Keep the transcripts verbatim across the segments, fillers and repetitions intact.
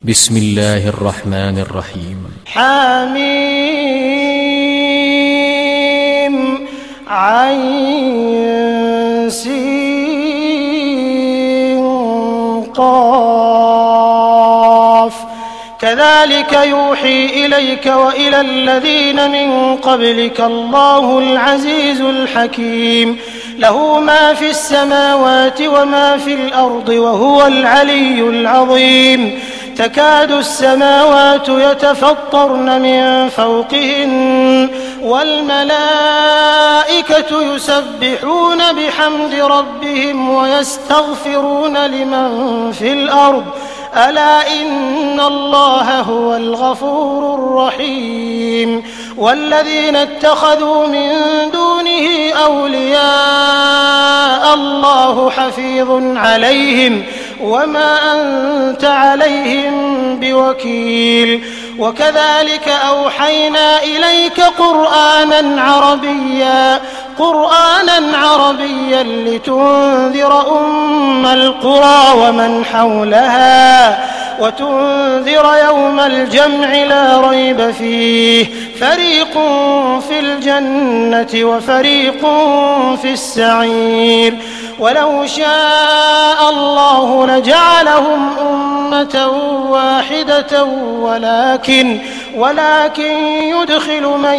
بسم الله الرحمن الرحيم. حميم عين سين قاف كذلك يوحي إليك وإلى الذين من قبلك الله العزيز الحكيم له ما في السماوات وما في الأرض وهو العلي العظيم تكاد السماوات يتفطرن من فوقهن والملائكة يسبحون بحمد ربهم ويستغفرون لمن في الأرض ألا إن الله هو الغفور الرحيم والذين اتخذوا من دونه أولياء الله حفيظ عليهم وما أنت عليهم بوكيل وكذلك أوحينا إليك قرآنا عربيا قرآنا عربيا لتنذر أم القرى ومن حولها وتنذر يوم الجمع لا ريب فيه فريق في الجنة وفريق في السعير ولو شاء الله لجعلهم أمة واحدة ولكن ولكن يدخل من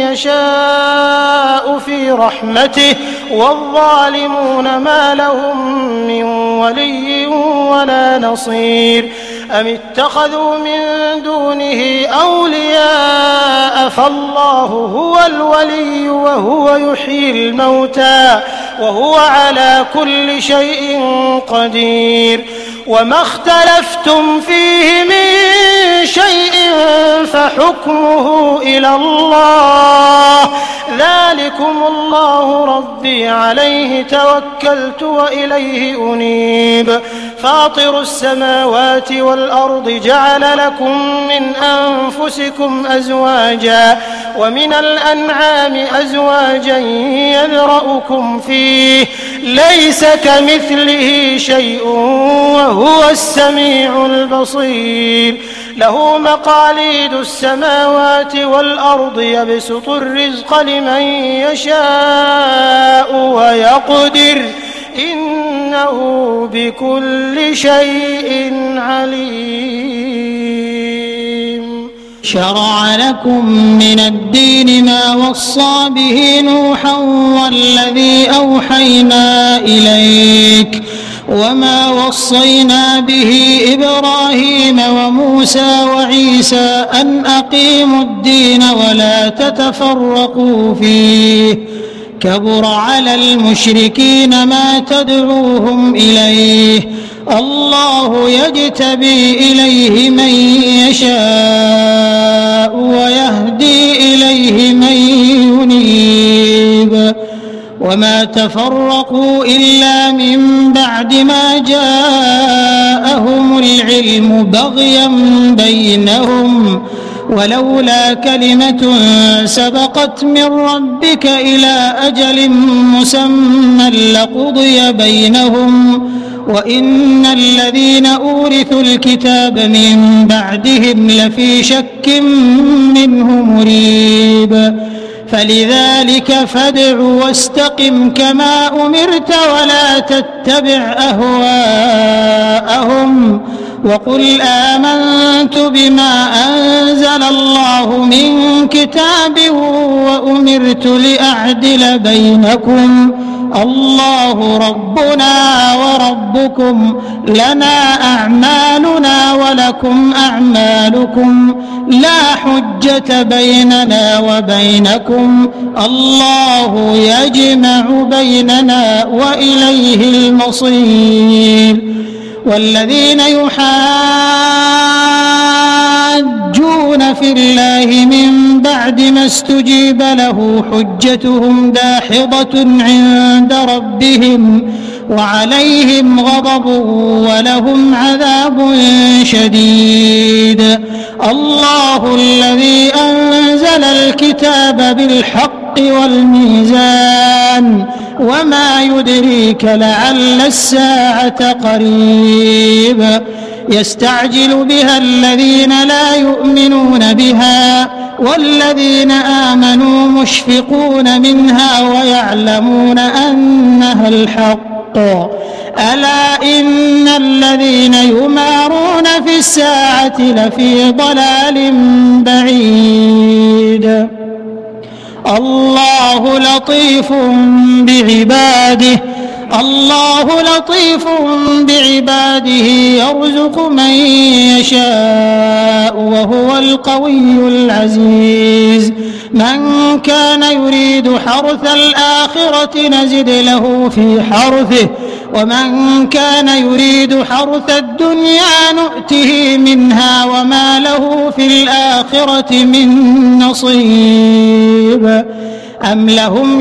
يشاء في رحمته والظالمون ما لهم من ولي ولا نصير أم اتخذوا من دونه أولياء فالله هو الولي وهو يحيي الموتى وهو على كل شيء قدير وما اختلفتم فيه من شيء فحكمه إلى الله ذلكم الله ربي عليه توكلت وإليه أنيب فاطر السماوات والأرض جعل لكم من أنفسكم أزواجا ومن الأنعام أزواجا يذرأكم فيه ليس كمثله شيء وهو السميع البصير له مقاليد السماوات والأرض يبسط الرزق لمن يشاء ويقدر إنه بكل شيء عليم شرع لكم من الدين ما وصى به نوحا والذي أوحينا إليك وما وصينا به إبراهيم وموسى وعيسى أن أقيموا الدين ولا تتفرقوا فيه كبر على المشركين ما تدعوهم إليه الله يجتبي إليه من يشاء ويهدي إليه من ينيب وما تفرقوا إلا من بعد ما جاءهم العلم بغيا بينهم ولولا كلمة سبقت من ربك إلى أجل مسمى لقضي بينهم وإن الذين أورثوا الكتاب من بعدهم لفي شك منه مريب فلذلك فادع واستقم كما أمرت ولا تتبع أهواءهم وقل آمنت بما أنزل الله من كتاب وأمرت لأعدل بينكم الله ربنا وربكم لنا أعمالنا ولكم أعمالكم لا حجة بيننا وبينكم الله يجمع بيننا وإليه المصير والذين يحاجون في الله من بعد ما استجيب له حجتهم داحضة عند ربهم وعليهم غضب ولهم عذاب شديد الله الذي أنزل الكتاب بالحق والميزان وما يدريك لعل الساعة قريب يستعجل بها الذين لا يؤمنون بها والذين آمنوا مشفقون منها ويعلمون أنها الحق. ألا إن الذين يمارون في الساعة لفي ضلال بعيد. الله لطيف بعباده الله لطيف بعباده يرزق من يشاء وهو القوي العزيز. من كان يريد حرث الآخرة نزد له في حرثه ومن كان يريد حرث الدنيا نؤته منها وما له في الآخرة من نصيب. أم لهم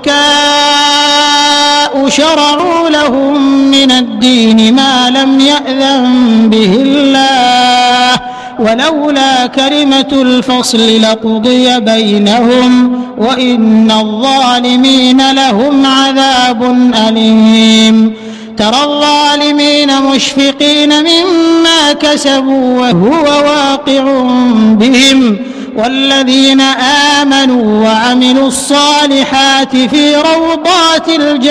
شركاء شرعوا لهم من الدين ما لم يأذن به الله ولولا كلمة الفصل لقضي بينهم وإن الظالمين لهم عذاب أليم. ترى الظالمين مشفقين مما كسبوا وهو واقع بهم والذين آمنوا وعملوا الصالحات في روضات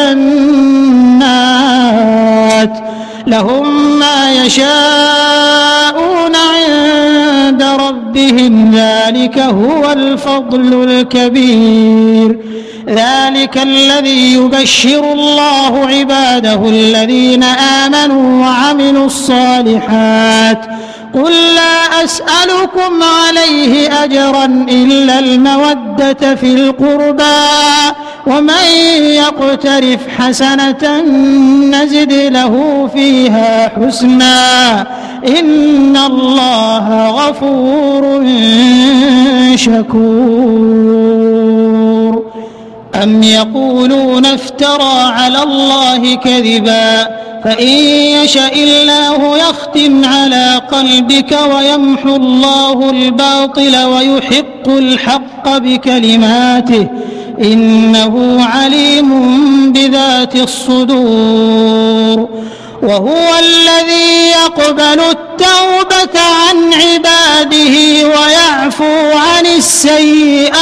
الجنات لهم ما يشاءون عند ربهم ذلك هو الفضل الكبير. ذلك الذي يبشر الله عباده الذين آمنوا وعملوا الصالحات. قل لا أسألكم عليه أجرا إلا المودة في القربى ومن يقترف حسنة نزد له فيها حسنا إن الله غفور شكور. أم يقولون افترى على الله كذبا فإن يشأ الله يختم على قلبك ويمحو الله الباطل ويحق الحق بكلماته إنه عليم بذات الصدور. وهو الذي يقبل التوبة عن عباده ويعفو عن السيئات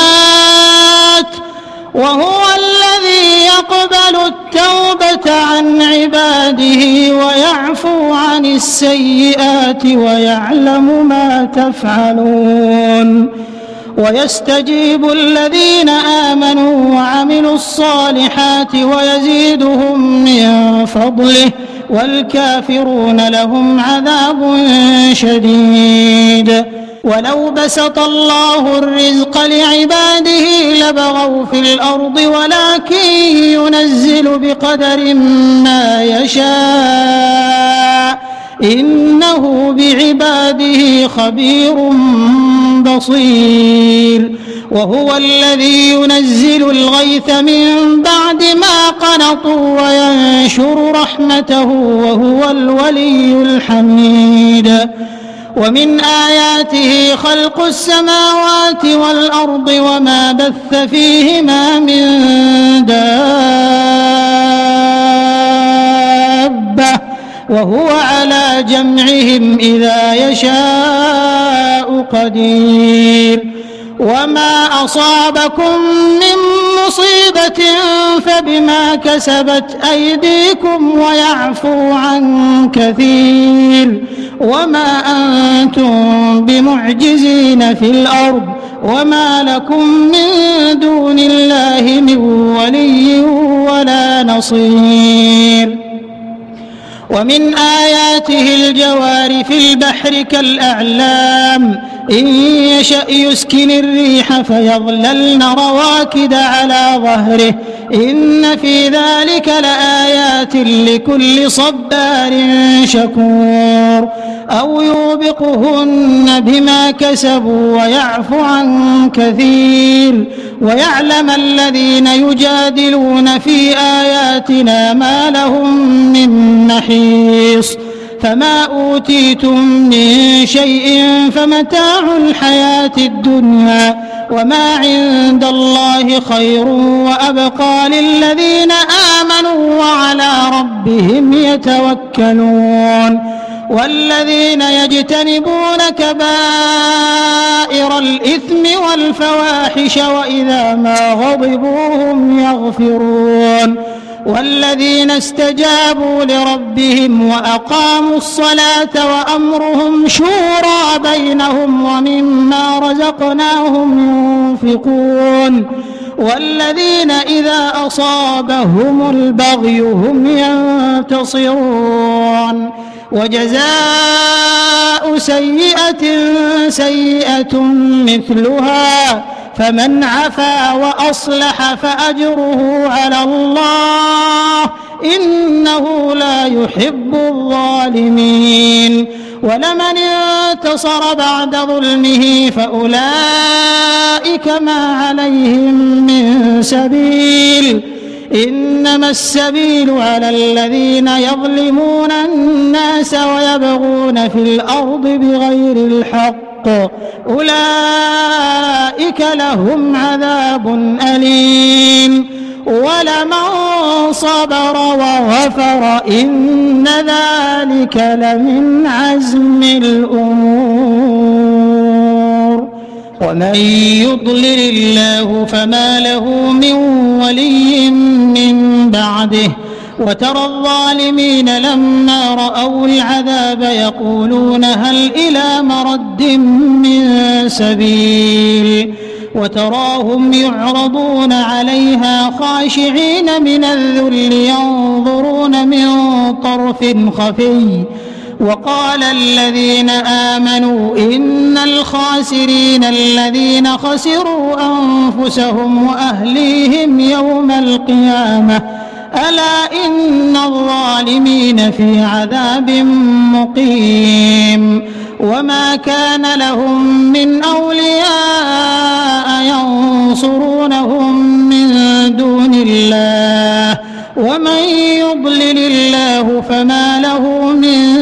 وهو الذي يقبل التوبة عن عباده ويعفو عن السيئات ويعلم ما تفعلون. ويستجيب الذين آمنوا وعملوا الصالحات ويزيدهم من فضله والكافرون لهم عذاب شديد. ولو بسط الله الرزق لعباده لبغوا في الأرض ولكن ينزل بقدر ما يشاء إنه بعباده خبير بصير. وهو الذي ينزل الغيث من بعد ما قنطوا وينشر رحمته وهو الولي الحميد. ومن آياته خلق السماوات والأرض وما بث فيهما من دابة وهو على جمعهم إذا يشاء قدير. وما أصابكم من مصيبة فبما كسبت أيديكم ويعفو عن كثير. وما أنتم بمعجزين في الأرض وما لكم من دون الله من ولي ولا نصير. ومن آياته الجوار في البحر كالأعلام إن يشأ يسكن الريح فيظللن رواكد على ظهره إن في ذلك لآيات لكل صبار شكور. أو يوبقهن بما كسبوا ويعفو عن كثير. ويعلم الذين يجادلون في آياتنا ما لهم من محيص. فما أوتيتم من شيء فمتاع الحياة الدنيا وما عند الله خير وأبقى للذين آمنوا وعلى ربهم يتوكلون. والذين يجتنبون كبائر الإثم والفواحش وإذا ما غضبوا هم يغفرون والذين استجابوا لربهم وأقاموا الصلاة وأمرهم شورى بينهم ومما رزقناهم ينفقون والذين إذا أصابهم البغي هم ينتصرون وجزاء سيئة سيئة مثلها فمن عفا وأصلح فأجره على الله إنه لا يحب الظالمين ولمن انتصر بعد ظلمه فأولئك ما عليهم من سبيل إنما السبيل على الذين يظلمون الناس ويبغون في الأرض بغير الحق أولئك لهم عذاب أليم ولمن صبر وغفر إن ذلك لمن عزم الأمور ومن يضلل الله فما له من ولي من بعده وترى الظالمين لما رأوا العذاب يقولون هل إلى مرد من سبيل وتراهم يعرضون عليها خاشعين من الذل ينظرون من طرف خفي وقال الذين آمنوا إن الخاسرين الذين خسروا أنفسهم وأهليهم يوم القيامة ألا إن الظالمين في عذاب مقيم وما كان لهم من أولياء ينصرونهم من دون الله ومن يضلل الله فما له من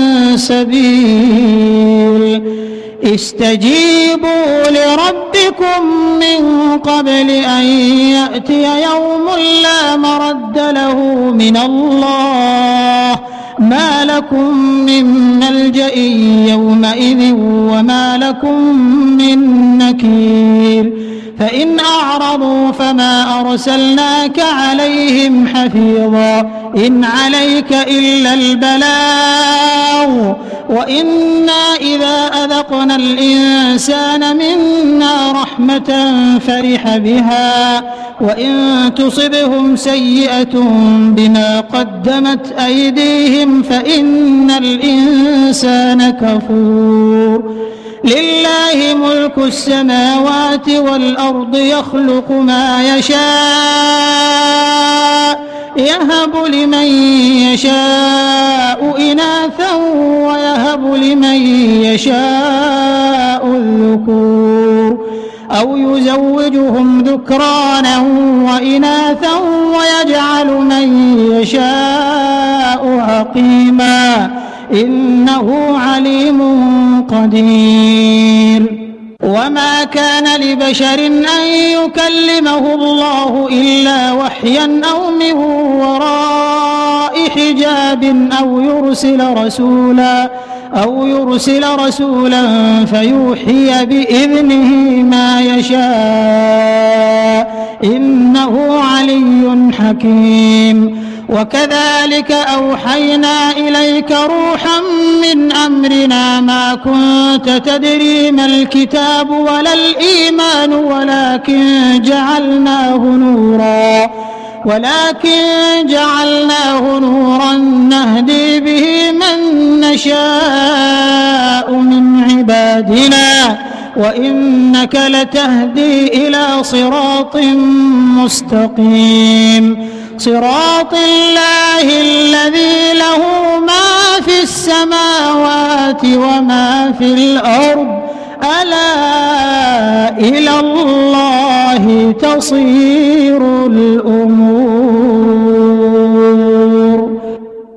سبيل استجيبوا لربكم من قبل أن يأتي يوم لا مرد له من الله ما لكم من ملجأ يومئذ وما لكم من نكير فإن أعرضوا فما أرسلناك عليهم حفيظا إن عليك إلا البلاغ وإنا إذا أذقنا الإنسان منا رحمة فرح بها وإن تصبهم سيئة بما قدمت أيديهم فإن الإنسان كفور لله ملك السماوات والأرض يخلق ما يشاء يهب لمن يشاء إناثا ويهب لمن يشاء الذكور أو يزوجهم ذكرانا وإناثا ويجعل من يشاء عقيما إنه عليم قدير وما كان لبشر أن يكلمه الله إلا وحيا أو من وراء حجاب أو يرسل رسولا أو يرسل رسولا فيوحي بإذنه ما يشاء إنه علي حكيم وكذلك أوحينا إليك روحا من أمرنا ما كنت تدري ما الكتاب ولا الإيمان ولكن جعلناه نورا ولكن جعلناه نورا نهدي به من نشاء من عبادنا وإنك لتهدي إلى صراط مستقيم صراط الله الذي له ما في السماوات وما في الأرض ألا إلى الله تصير الأمور.